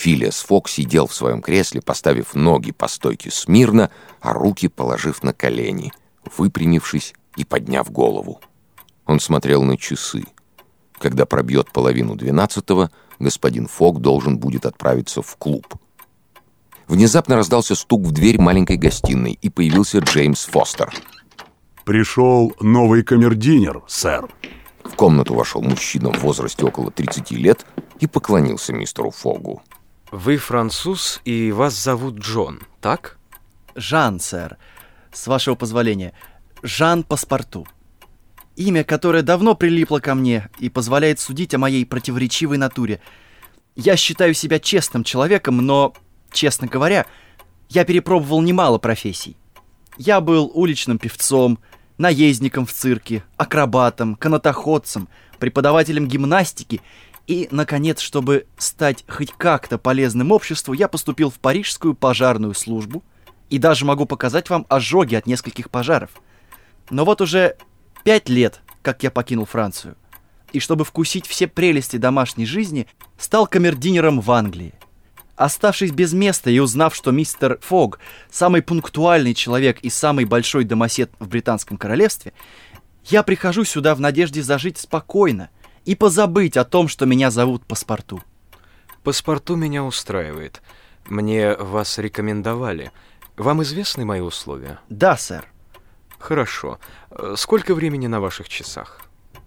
Филиас Фок сидел в своем кресле, поставив ноги по стойке смирно, а руки положив на колени, выпрямившись и подняв голову. Он смотрел на часы. Когда пробьет 11:30, господин Фок должен будет отправиться в клуб. Внезапно раздался стук в дверь маленькой гостиной, и появился Джеймс Фостер. «Пришел новый камердинер, сэр». В комнату вошел мужчина в возрасте около 30 лет и поклонился мистеру Фогу. Вы француз, и вас зовут Джон, так? Жан, сэр. С вашего позволения. Жан Паспарту. Имя, которое давно прилипло ко мне и позволяет судить о моей противоречивой натуре. Я считаю себя честным человеком, но, честно говоря, я перепробовал немало профессий. Я был уличным певцом, наездником в цирке, акробатом, канатоходцем, преподавателем гимнастики и, наконец, чтобы стать хоть как-то полезным обществу, я поступил в парижскую пожарную службу и даже могу показать вам ожоги от нескольких пожаров. Но вот уже 5 лет, как я покинул Францию, и чтобы вкусить все прелести домашней жизни, стал камердинером в Англии. Оставшись без места и узнав, что мистер Фог – самый пунктуальный человек и самый большой домосед в Британском королевстве, я прихожу сюда в надежде зажить спокойно и позабыть о том, что меня зовут Паспарту. Паспарту меня устраивает. Мне вас рекомендовали. Вам известны мои условия? Да, сэр. Хорошо. Сколько времени на ваших часах?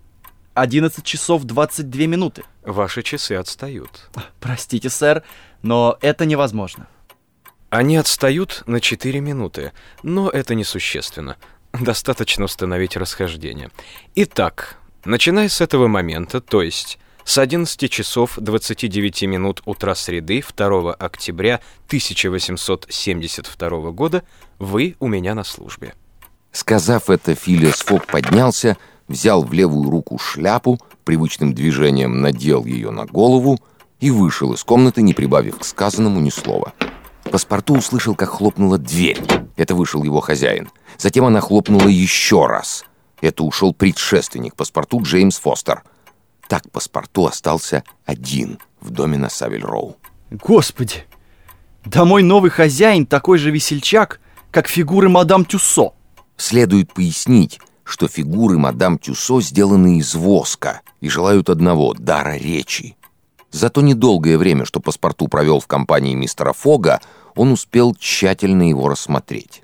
11 часов 22 минуты. Ваши часы отстают. Простите, сэр, но это невозможно. Они отстают на 4 минуты, но это несущественно. Достаточно установить расхождение. Итак, начиная с этого момента, то есть с 11 часов 29 минут утра среды 2 октября 1872 года, вы у меня на службе. Сказав это, Филиас Фок поднялся, взял в левую руку шляпу, привычным движением надел ее на голову и вышел из комнаты, не прибавив к сказанному ни слова. Паспарту услышал, как хлопнула дверь. Это вышел его хозяин. Затем она хлопнула еще раз. Это ушел предшественник Паспарту Джеймс Фостер. Так Паспарту остался один в доме на Савиль-Роу. Господи! Да мой новый хозяин такой же весельчак, как фигуры мадам Тюссо. Следует пояснить, что фигуры мадам Тюссо сделаны из воска и желают одного — дара речи. За то недолгое время, что Паспарту провел в компании мистера Фога, он успел тщательно его рассмотреть.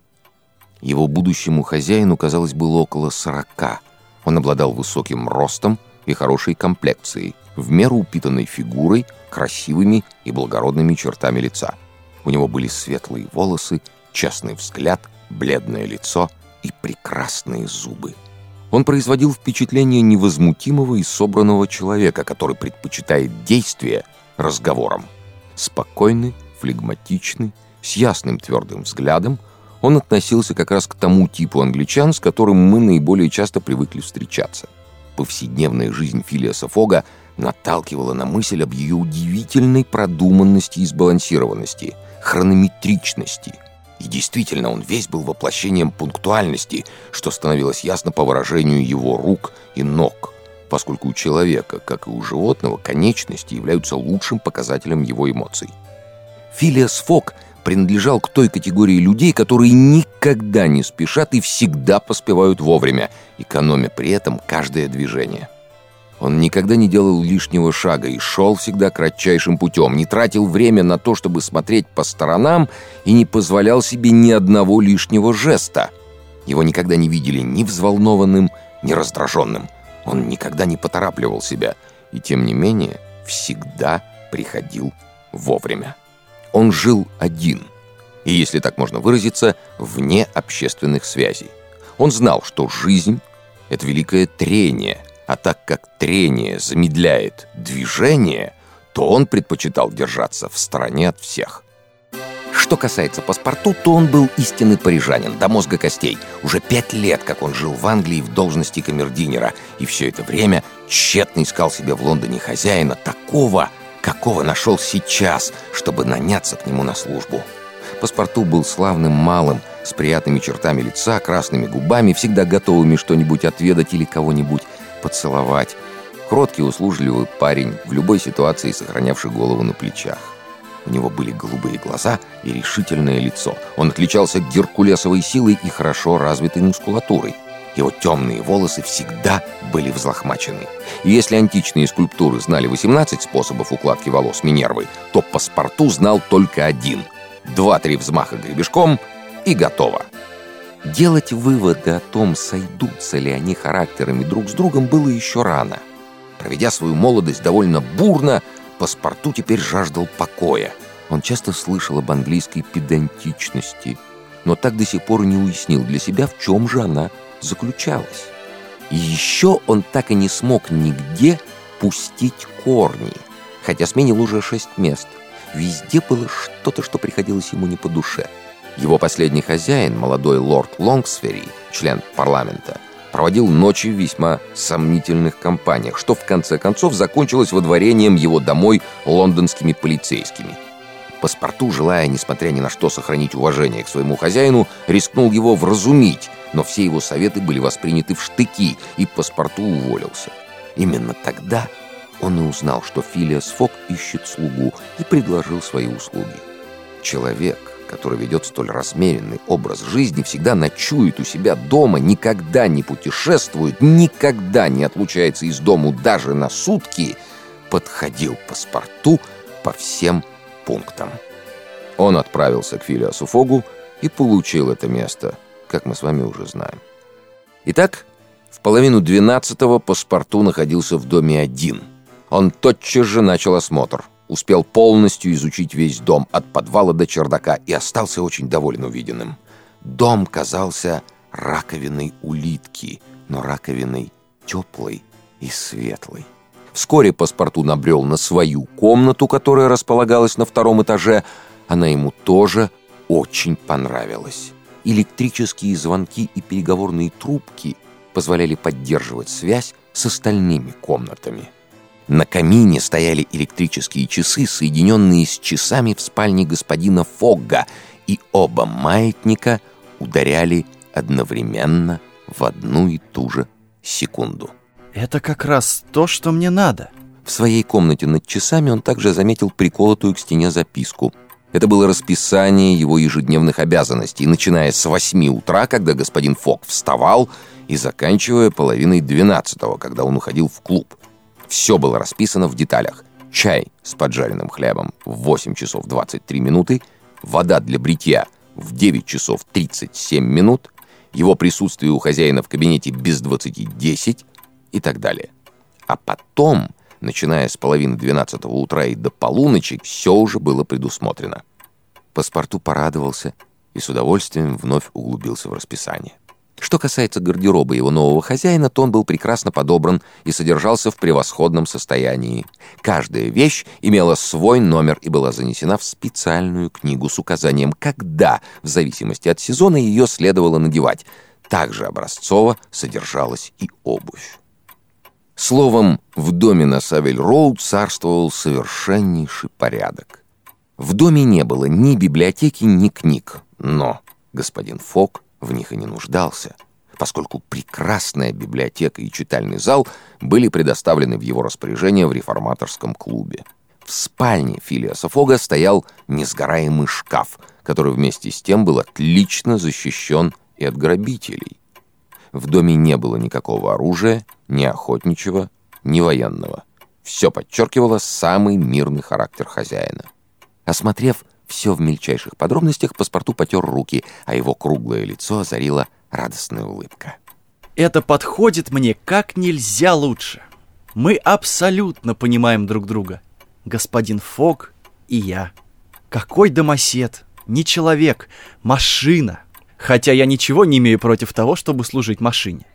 Его будущему хозяину, казалось, было около 40. Он обладал высоким ростом и хорошей комплекцией, в меру упитанной фигурой, красивыми и благородными чертами лица. У него были светлые волосы, честный взгляд, бледное лицо и прекрасные зубы. Он производил впечатление невозмутимого и собранного человека, который предпочитает действие разговорам. Спокойный, флегматичный, с ясным твердым взглядом, он относился как раз к тому типу англичан, с которым мы наиболее часто привыкли встречаться. Повседневная жизнь Филиаса Фога наталкивала на мысль об ее удивительной продуманности и сбалансированности, хронометричности. И действительно, он весь был воплощением пунктуальности, что становилось ясно по выражению его рук и ног, поскольку у человека, как и у животного, конечности являются лучшим показателем его эмоций. Филиас Фок принадлежал к той категории людей, которые никогда не спешат и всегда поспевают вовремя, экономя при этом каждое движение. Он никогда не делал лишнего шага и шел всегда кратчайшим путем, не тратил время на то, чтобы смотреть по сторонам, и не позволял себе ни одного лишнего жеста. Его никогда не видели ни взволнованным, ни раздраженным. Он никогда не поторапливал себя и, тем не менее, всегда приходил вовремя. Он жил один, и, если так можно выразиться, вне общественных связей. Он знал, что жизнь — это великое трение, а так как трение замедляет движение, то он предпочитал держаться в стороне от всех. Что касается Паспарту, то он был истинный парижанин, до мозга костей. Уже 5 лет, как он жил в Англии в должности камердинера, и все это время тщетно искал себе в Лондоне хозяина такого, какого нашел сейчас, чтобы наняться к нему на службу. Паспарту был славным малым, с приятными чертами лица, красными губами, всегда готовыми что-нибудь отведать или кого-нибудь поцеловать. Кроткий, услужливый парень, в любой ситуации сохранявший голову на плечах. У него были голубые глаза и решительное лицо. Он отличался геркулесовой силой и хорошо развитой мускулатурой. Его темные волосы всегда были взлохмачены. И если античные скульптуры знали 18 способов укладки волос Минервы, то Паспарту знал только один. 2-3 взмаха гребешком и готово. Делать выводы о том, сойдутся ли они характерами друг с другом, было еще рано. Проведя свою молодость довольно бурно, Паспарту теперь жаждал покоя. Он часто слышал об английской педантичности, но так до сих пор и не уяснил для себя, в чем же она заключалась. И еще он так и не смог нигде пустить корни, хотя сменил уже 6 мест. Везде было что-то, что приходилось ему не по душе. Его последний хозяин, молодой лорд Лонгсфери, член парламента, проводил ночи в весьма сомнительных компаниях, что в конце концов закончилось водворением его домой лондонскими полицейскими. Паспарту, желая, несмотря ни на что, сохранить уважение к своему хозяину, рискнул его вразумить, но все его советы были восприняты в штыки, и Паспарту уволился. Именно тогда он и узнал, что Филиас Фог ищет слугу, и предложил свои услуги. Человек, который ведет столь размеренный образ жизни, всегда ночует у себя дома, никогда не путешествует, никогда не отлучается из дому даже на сутки, подходил Паспарту по всем пунктам. Он отправился к Филиасу Фогу и получил это место, как мы с вами уже знаем. Итак, в 11:30 Паспарту находился в доме один. Он тотчас же начал осмотр, успел полностью изучить весь дом от подвала до чердака и остался очень доволен увиденным. Дом казался раковиной улитки, но раковиной теплой и светлой. Вскоре Паспарту набрел на свою комнату, которая располагалась на 2-м этаже. Она ему тоже очень понравилась. Электрические звонки и переговорные трубки позволяли поддерживать связь с остальными комнатами. На камине стояли электрические часы, соединенные с часами в спальне господина Фогга, и оба маятника ударяли одновременно в одну и ту же секунду. Это как раз то, что мне надо. В своей комнате над часами он также заметил приколотую к стене записку. Это было расписание его ежедневных обязанностей, начиная с 8 утра, когда господин Фог вставал, и заканчивая 11:30, когда он уходил в клуб. Все было расписано в деталях. Чай с поджаренным хлебом в 8 часов 23 минуты, вода для бритья в 9 часов 37 минут, его присутствие у хозяина в кабинете без 20:10 и так далее. А потом, начиная с 11:30 утра и до полуночи, все уже было предусмотрено. Паспарту порадовался и с удовольствием вновь углубился в расписание. Что касается гардероба его нового хозяина, то он был прекрасно подобран и содержался в превосходном состоянии. Каждая вещь имела свой номер и была занесена в специальную книгу с указанием, когда, в зависимости от сезона, ее следовало надевать. Также образцово содержалась и обувь. Словом, в доме на Савель-Роуд царствовал совершеннейший порядок. В доме не было ни библиотеки, ни книг, но господин Фог в них и не нуждался, поскольку прекрасная библиотека и читальный зал были предоставлены в его распоряжение в реформаторском клубе. В спальне Филиаса Фога стоял несгораемый шкаф, который вместе с тем был отлично защищен и от грабителей. В доме не было никакого оружия, ни охотничьего, ни военного. Все подчеркивало самый мирный характер хозяина. Осмотрев все в мельчайших подробностях, Паспарту потер руки, а его круглое лицо озарила радостная улыбка. Это подходит мне как нельзя лучше. Мы абсолютно понимаем друг друга. Господин Фог и я. Какой домосед, не человек, машина. Хотя я ничего не имею против того, чтобы служить машине.